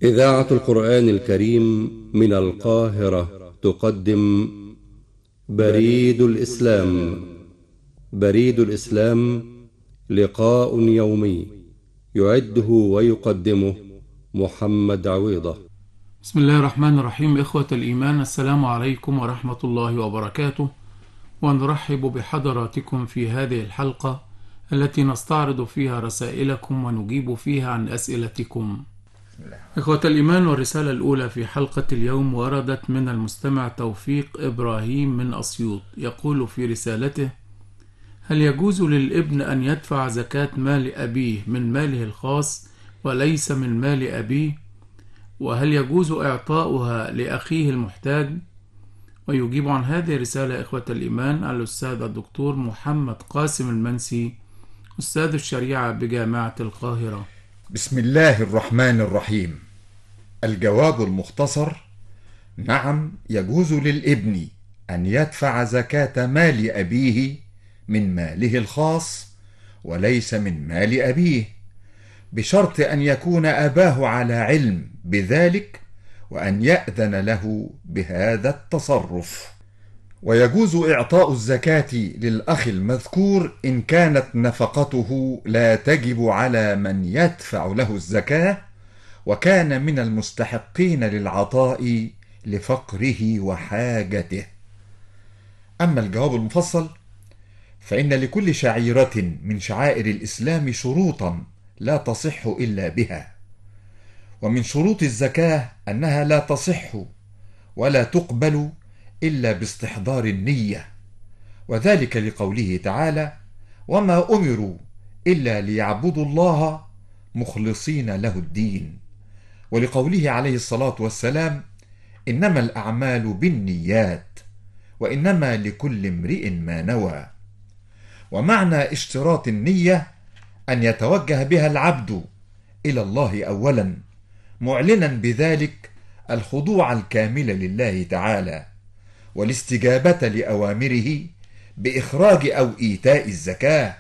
إذاعة القرآن الكريم من القاهرة تقدم بريد الإسلام. بريد الإسلام لقاء يومي يعده ويقدمه محمد عويضة. بسم الله الرحمن الرحيم. إخوة الإيمان، السلام عليكم ورحمة الله وبركاته، ونرحب بحضراتكم في هذه الحلقة التي نستعرض فيها رسائلكم ونجيب فيها عن أسئلتكم. إخوة الإيمان، والرسالة الأولى في حلقة اليوم وردت من المستمع توفيق إبراهيم من أسيوط. يقول في رسالته: هل يجوز للابن أن يدفع زكاة مال أبيه من ماله الخاص وليس من مال أبيه؟ وهل يجوز إعطاؤها لأخيه المحتاج؟ ويجيب عن هذه الرسالة إخوة الإيمان الأستاذ الدكتور محمد قاسم المنسي، أستاذ الشريعة بجامعة القاهرة. بسم الله الرحمن الرحيم. الجواب المختصر: نعم، يجوز للابن أن يدفع زكاة مال أبيه من ماله الخاص وليس من مال أبيه، بشرط أن يكون أباه على علم بذلك وأن يأذن له بهذا التصرف. ويجوز إعطاء الزكاة للأخ المذكور إن كانت نفقته لا تجب على من يدفع له الزكاة وكان من المستحقين للعطاء لفقره وحاجته. أما الجواب المفصل فإن لكل شعيرة من شعائر الإسلام شروطا لا تصح إلا بها، ومن شروط الزكاة أنها لا تصح ولا تقبل إلا باستحضار النية، وذلك لقوله تعالى: وما أمروا إلا ليعبدوا الله مخلصين له الدين، ولقوله عليه الصلاة والسلام: إنما الأعمال بالنيات وإنما لكل امرئ ما نوى. ومعنى اشتراط النية أن يتوجه بها العبد إلى الله أولا، معلنا بذلك الخضوع الكامل لله تعالى والاستجابة لأوامره بإخراج أو إيتاء الزكاة،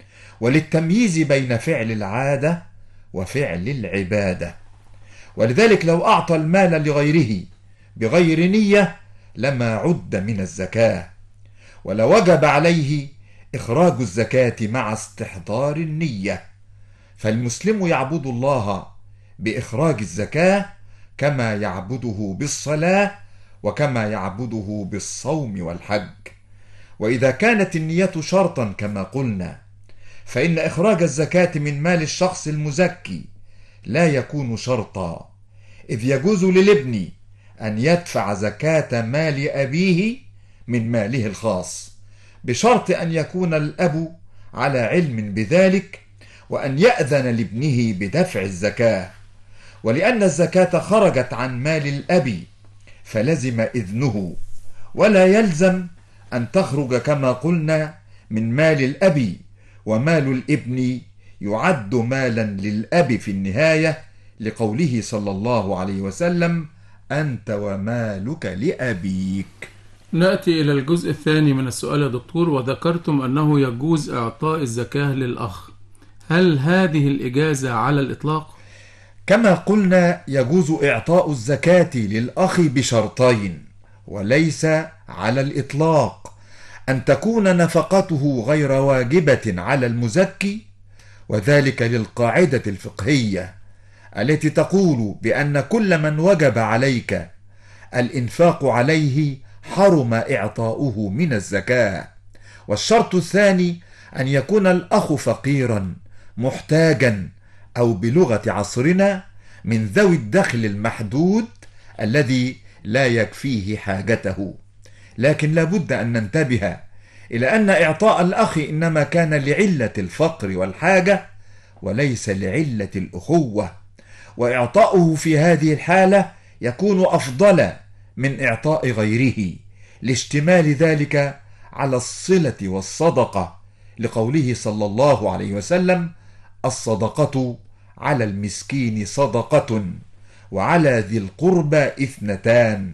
وللتمييز بين فعل العادة وفعل العبادة. ولذلك لو أعطى المال لغيره بغير نية لما عد من الزكاة، ولوجب عليه إخراج الزكاة مع استحضار النية. فالمسلم يعبد الله بإخراج الزكاة كما يعبده بالصلاة وكما يعبده بالصوم والحج. وإذا كانت النية شرطا كما قلنا، فإن إخراج الزكاة من مال الشخص المزكي لا يكون شرطا، إذ يجوز للابن أن يدفع زكاة مال أبيه من ماله الخاص، بشرط أن يكون الأب على علم بذلك وأن يأذن لابنه بدفع الزكاة. ولأن الزكاة خرجت عن مال الأب فلزم إذنه، ولا يلزم أن تخرج كما قلنا من مال الأب، ومال الابن يعد مالا للأب في النهاية، لقوله صلى الله عليه وسلم: أنت ومالك لأبيك. نأتي إلى الجزء الثاني من السؤال يا دكتور، وذكرتم أنه يجوز إعطاء الزكاة للأخ. هل هذه الإجازة على الإطلاق؟ كما قلنا يجوز إعطاء الزكاة للأخ بشرطين، وليس على الإطلاق: أن تكون نفقته غير واجبة على المزكي، وذلك للقاعدة الفقهية التي تقول بأن كل من وجب عليك الإنفاق عليه حرم إعطاؤه من الزكاة. والشرط الثاني أن يكون الأخ فقيرا محتاجا، أو بلغة عصرنا من ذوي الدخل المحدود الذي لا يكفيه حاجته. لكن لابد أن ننتبه إلى أن إعطاء الأخ إنما كان لعلة الفقر والحاجة وليس لعلة الأخوة، وإعطاؤه في هذه الحالة يكون أفضل من إعطاء غيره لاشتمال ذلك على الصلة والصدقة، لقوله صلى الله عليه وسلم: الصدقة على المسكين صدقة وعلى ذي القربى اثنتان،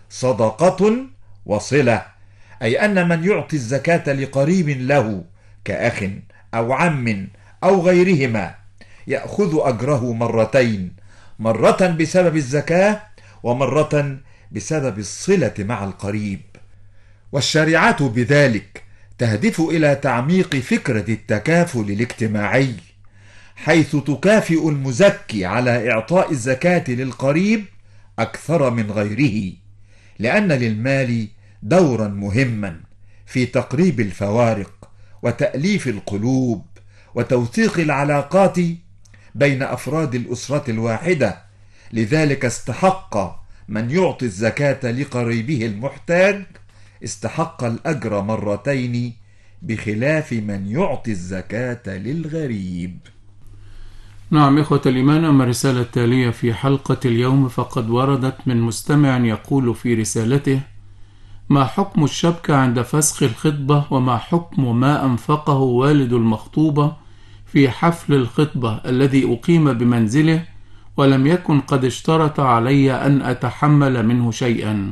صدقة وصلة. أي أن من يعطي الزكاة لقريب له كأخ أو عم أو غيرهما يأخذ أجره مرتين، مرة بسبب الزكاة ومرة بسبب الصلة مع القريب. والشريعة بذلك تهدف إلى تعميق فكرة التكافل الاجتماعي، حيث تكافئ المزكي على إعطاء الزكاة للقريب أكثر من غيره، لأن للمال دورا مهما في تقريب الفوارق وتأليف القلوب وتوثيق العلاقات بين أفراد الأسرة الواحدة. لذلك استحق من يعطي الزكاة لقريبه المحتاج استحق الأجر مرتين، بخلاف من يعطي الزكاة للغريب. نعم إخوة الإيمان، أما الرسالة التالية في حلقة اليوم فقد وردت من مستمع يقول في رسالته: ما حكم الشبكة عند فسخ الخطبة، وما حكم ما أنفقه والد المخطوبة في حفل الخطبة الذي أقيم بمنزله ولم يكن قد اشترط علي أن أتحمل منه شيئا؟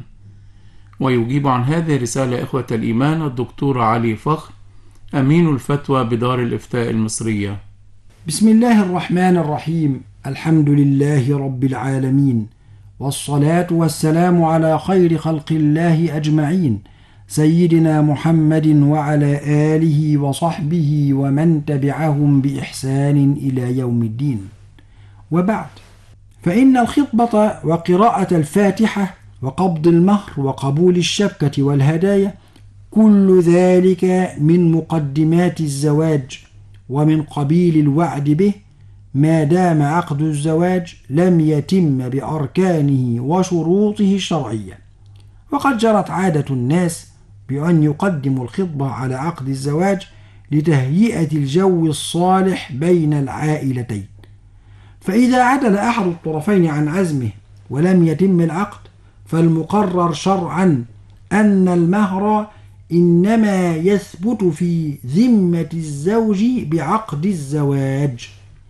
ويجيب عن هذه الرسالة إخوة الإيمان الدكتور علي فخر، أمين الفتوى بدار الإفتاء المصرية. بسم الله الرحمن الرحيم. الحمد لله رب العالمين، والصلاة والسلام على خير خلق الله أجمعين، سيدنا محمد وعلى آله وصحبه ومن تبعهم بإحسان إلى يوم الدين. وبعد، فإن الخطبة وقراءة الفاتحة وقبض المهر وقبول الشبكة والهدايا كل ذلك من مقدمات الزواج ومن قبيل الوعد به، ما دام عقد الزواج لم يتم بأركانه وشروطه الشرعية. وقد جرت عادة الناس بأن يقدموا الخطبة على عقد الزواج لتهيئة الجو الصالح بين العائلتين، فإذا عدل أحد الطرفين عن عزمه ولم يتم العقد، فالمقرر شرعا أن المهر إنما يثبت في ذمة الزوج بعقد الزواج،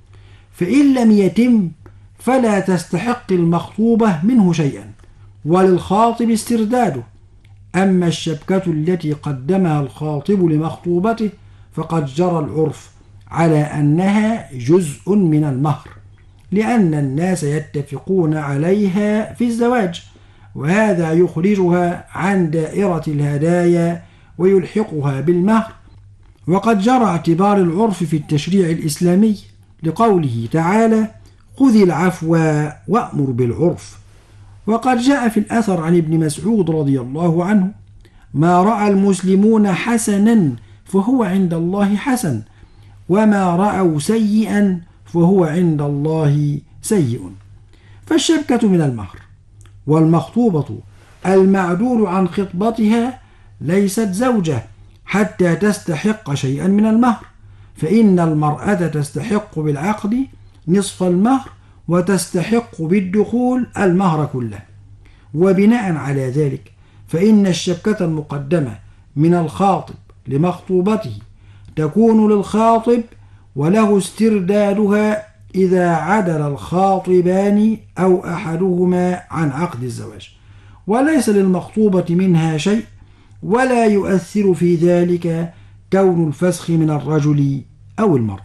فإن لم يتم فلا تستحق المخطوبة منه شيئا وللخاطب استرداده. أما الشبكة التي قدمها الخاطب لمخطوبته فقد جرى العرف على أنها جزء من المهر، لأن الناس يتفقون عليها في الزواج، وهذا يخرجها عن دائرة الهدايا ويلحقها بالمهر. وقد جرى اعتبار العرف في التشريع الإسلامي لقوله تعالى: خذ العفو وأمر بالعرف. وقد جاء في الأثر عن ابن مسعود رضي الله عنه: ما رأى المسلمون حسنا فهو عند الله حسن، وما رأوا سيئا فهو عند الله سيء. فالشبكة من المهر، والمخطوبة المعدول عن خطبتها ليست زوجة حتى تستحق شيئا من المهر، فإن المرأة تستحق بالعقد نصف المهر وتستحق بالدخول المهر كله. وبناء على ذلك فإن الشبكة المقدمة من الخاطب لمخطوبته تكون للخاطب، وله استردادها إذا عدل الخاطبان أو أحدهما عن عقد الزواج، وليس للمخطوبة منها شيء، ولا يؤثر في ذلك كون الفسخ من الرجل أو المرأة.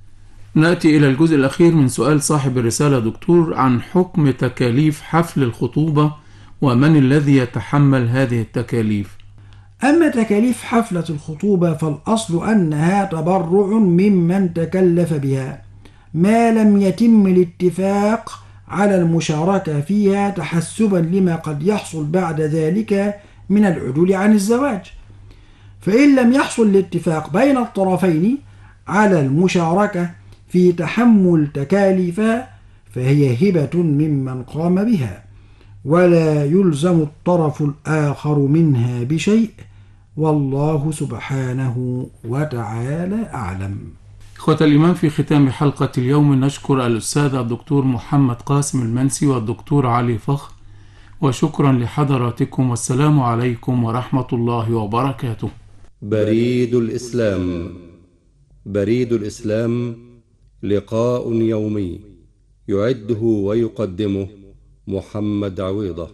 نأتي إلى الجزء الأخير من سؤال صاحب الرسالة دكتور عن حكم تكاليف حفل الخطوبة، ومن الذي يتحمل هذه التكاليف؟ أما تكاليف حفلة الخطوبة فالأصل أنها تبرع ممن تكلف بها، ما لم يتم الاتفاق على المشاركة فيها تحسبا لما قد يحصل بعد ذلك من العدول عن الزواج. فإن لم يحصل الاتفاق بين الطرفين على المشاركة في تحمل تكاليفها فهي هبة ممن قام بها، ولا يلزم الطرف الآخر منها بشيء، والله سبحانه وتعالى أعلم. إخوة الإيمان، في ختام حلقة اليوم نشكر الأستاذ الدكتور محمد قاسم المنسي والدكتور علي فخر، وشكرا لحضراتكم، والسلام عليكم ورحمة الله وبركاته. بريد الإسلام. بريد الإسلام لقاء يومي يعده ويقدمه محمد عويضة.